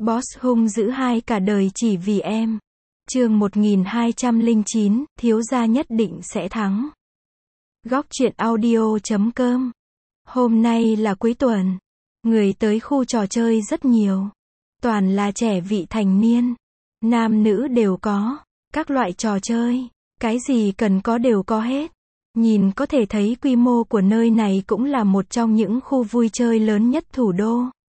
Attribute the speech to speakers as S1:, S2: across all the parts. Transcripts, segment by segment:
S1: Boss hung dữ hai cả đời chỉ vì em. Chương 1209, thiếu gia nhất định sẽ thắng. Góc truyện audio.com. Hôm nay là cuối tuần. Người tới khu trò chơi rất nhiều. Toàn là trẻ vị thành niên. Nam nữ đều có. Các loại trò chơi. Cái gì cần có đều có hết. Nhìn có thể thấy quy mô của nơi này cũng là một trong những khu vui chơi lớn nhất thủ đô.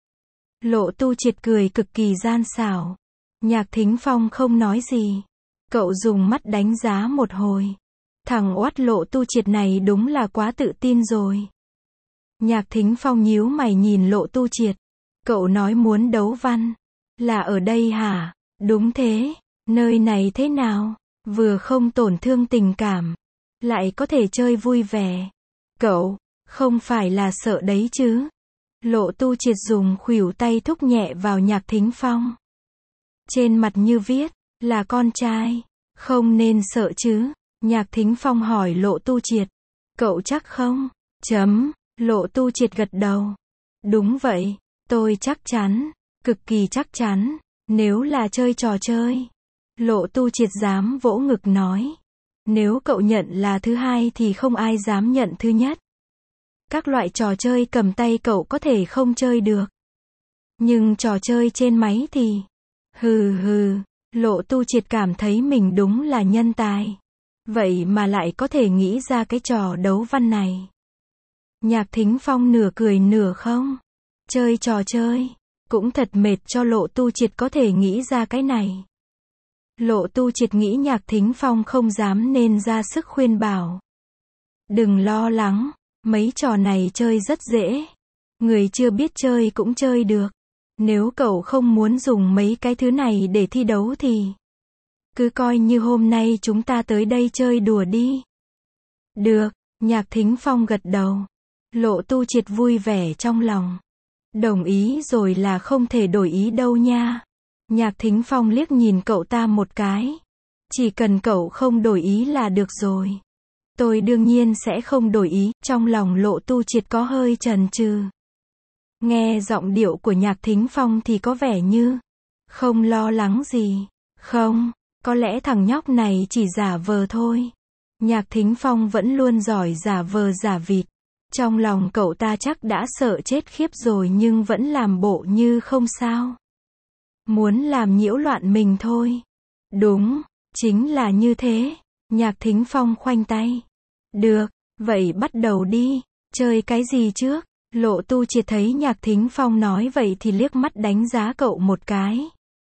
S1: Lộ Tu Triệt cười cực kỳ gian xảo. Nhạc Thính Phong không nói gì. Cậu dùng mắt đánh giá một hồi. Thằng oát Lộ Tu Triệt này đúng là quá tự tin rồi. Nhạc Thính Phong nhíu mày nhìn Lộ Tu Triệt. Cậu nói muốn đấu văn. Là ở đây hả? Đúng thế. Nơi này thế nào? Vừa không tổn thương tình cảm. Lại có thể chơi vui vẻ. Cậu, không phải là sợ đấy chứ? Lộ Tu Triệt dùng khuỷu tay thúc nhẹ vào Nhạc Thính Phong. Trên mặt như viết, là con trai. Không nên sợ chứ? Nhạc Thính Phong hỏi Lộ Tu Triệt. Cậu chắc không? Lộ Tu Triệt gật đầu. Đúng vậy, tôi chắc chắn. Cực kỳ chắc chắn. Nếu là chơi trò chơi. Lộ Tu Triệt dám vỗ ngực nói. Nếu cậu nhận là thứ hai thì không ai dám nhận thứ nhất. Các loại trò chơi cầm tay cậu có thể không chơi được. Nhưng trò chơi trên máy thì... Hừ, Lộ Tu Triệt cảm thấy mình đúng là nhân tài. Vậy mà lại có thể nghĩ ra cái trò đấu văn này. Nhạc Thính Phong nửa cười nửa không. Chơi trò chơi. Cũng thật mệt cho Lộ Tu Triệt có thể nghĩ ra cái này. Lộ Tu Triệt nghĩ Nhạc Thính Phong không dám nên ra sức khuyên bảo. Đừng lo lắng. Mấy trò này chơi rất dễ. Người chưa biết chơi cũng chơi được. Nếu cậu không muốn dùng mấy cái thứ này để thi đấu thì cứ coi như hôm nay chúng ta tới đây chơi đùa đi. Được, Nhạc Thính Phong gật đầu. Lộ Tu Triệt vui vẻ trong lòng. Đồng ý rồi là không thể đổi ý đâu nha. Nhạc Thính Phong liếc nhìn cậu ta một cái. Chỉ cần cậu không đổi ý là được rồi. Tôi đương nhiên sẽ không đổi ý. Trong lòng Lộ Tu Triệt có hơi chần chừ. Nghe giọng điệu của Nhạc Thính Phong thì có vẻ như không lo lắng gì. Không, có lẽ thằng nhóc này chỉ giả vờ thôi. Nhạc Thính Phong vẫn luôn giỏi giả vờ giả vịt. Trong lòng cậu ta chắc đã sợ chết khiếp rồi nhưng vẫn làm bộ như không sao. Muốn làm nhiễu loạn mình thôi. Đúng, chính là như thế. Nhạc Thính Phong khoanh tay. Được, vậy bắt đầu đi. Chơi cái gì trước? Lộ Tu Triệt thấy Nhạc Thính Phong nói vậy thì liếc mắt đánh giá cậu một cái.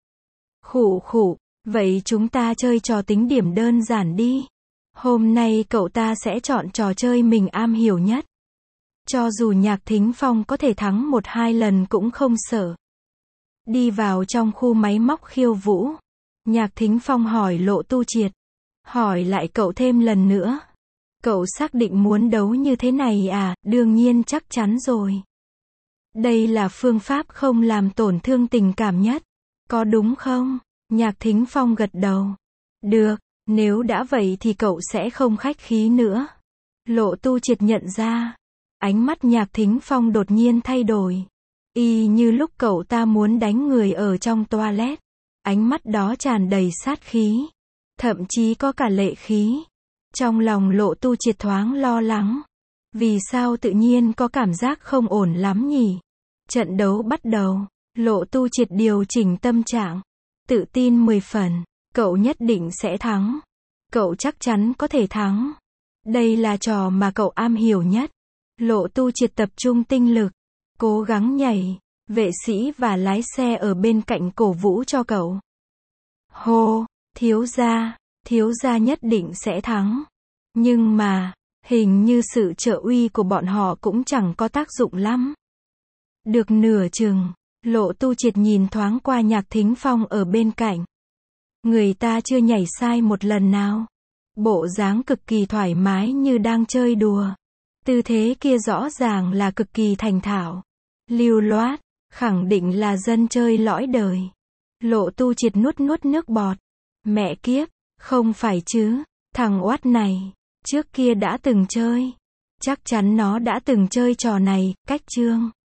S1: Khụ, vậy chúng ta chơi trò tính điểm đơn giản đi. Hôm nay cậu ta sẽ chọn trò chơi mình am hiểu nhất. Cho dù Nhạc Thính Phong có thể thắng 1-2 lần cũng không sợ. Đi vào trong khu máy móc khiêu vũ. Nhạc Thính Phong hỏi Lộ Tu Triệt. Hỏi lại cậu thêm lần nữa. Cậu xác định muốn đấu như thế này à? Đương nhiên chắc chắn rồi. Đây là phương pháp không làm tổn thương tình cảm nhất. Có đúng không? Nhạc Thính Phong gật đầu. Được, nếu đã vậy thì cậu sẽ không khách khí nữa. Lộ Tu Triệt nhận ra. Ánh mắt Nhạc Thính Phong đột nhiên thay đổi. Y như lúc cậu ta muốn đánh người ở trong toilet. Ánh mắt đó tràn đầy sát khí. Thậm chí có cả lệ khí. Trong lòng Lộ Tu Triệt thoáng lo lắng. Vì sao tự nhiên có cảm giác không ổn lắm nhỉ? Trận đấu bắt đầu. Lộ Tu Triệt điều chỉnh tâm trạng. Tự tin 10 phần. Cậu nhất định sẽ thắng. Cậu chắc chắn có thể thắng. Đây là trò mà cậu am hiểu nhất. Lộ Tu Triệt tập trung tinh lực. Cố gắng nhảy. Vệ sĩ và lái xe ở bên cạnh cổ vũ cho cậu. Hô, thiếu gia nhất định sẽ thắng. Nhưng mà, hình như sự trợ uy của bọn họ cũng chẳng có tác dụng lắm. Được nửa chừng, Lộ Tu Triệt nhìn thoáng qua Nhạc Thính Phong ở bên cạnh. Người ta chưa nhảy sai một lần nào. Bộ dáng cực kỳ thoải mái như đang chơi đùa. Tư thế kia rõ ràng là cực kỳ thành thạo. Lưu loát, khẳng định là dân chơi lõi đời. Lộ Tu Triệt nuốt nước bọt. Mẹ kiếp, không phải chứ, thằng oát này, trước kia đã từng chơi. Chắc chắn nó đã từng chơi trò này, cách chương.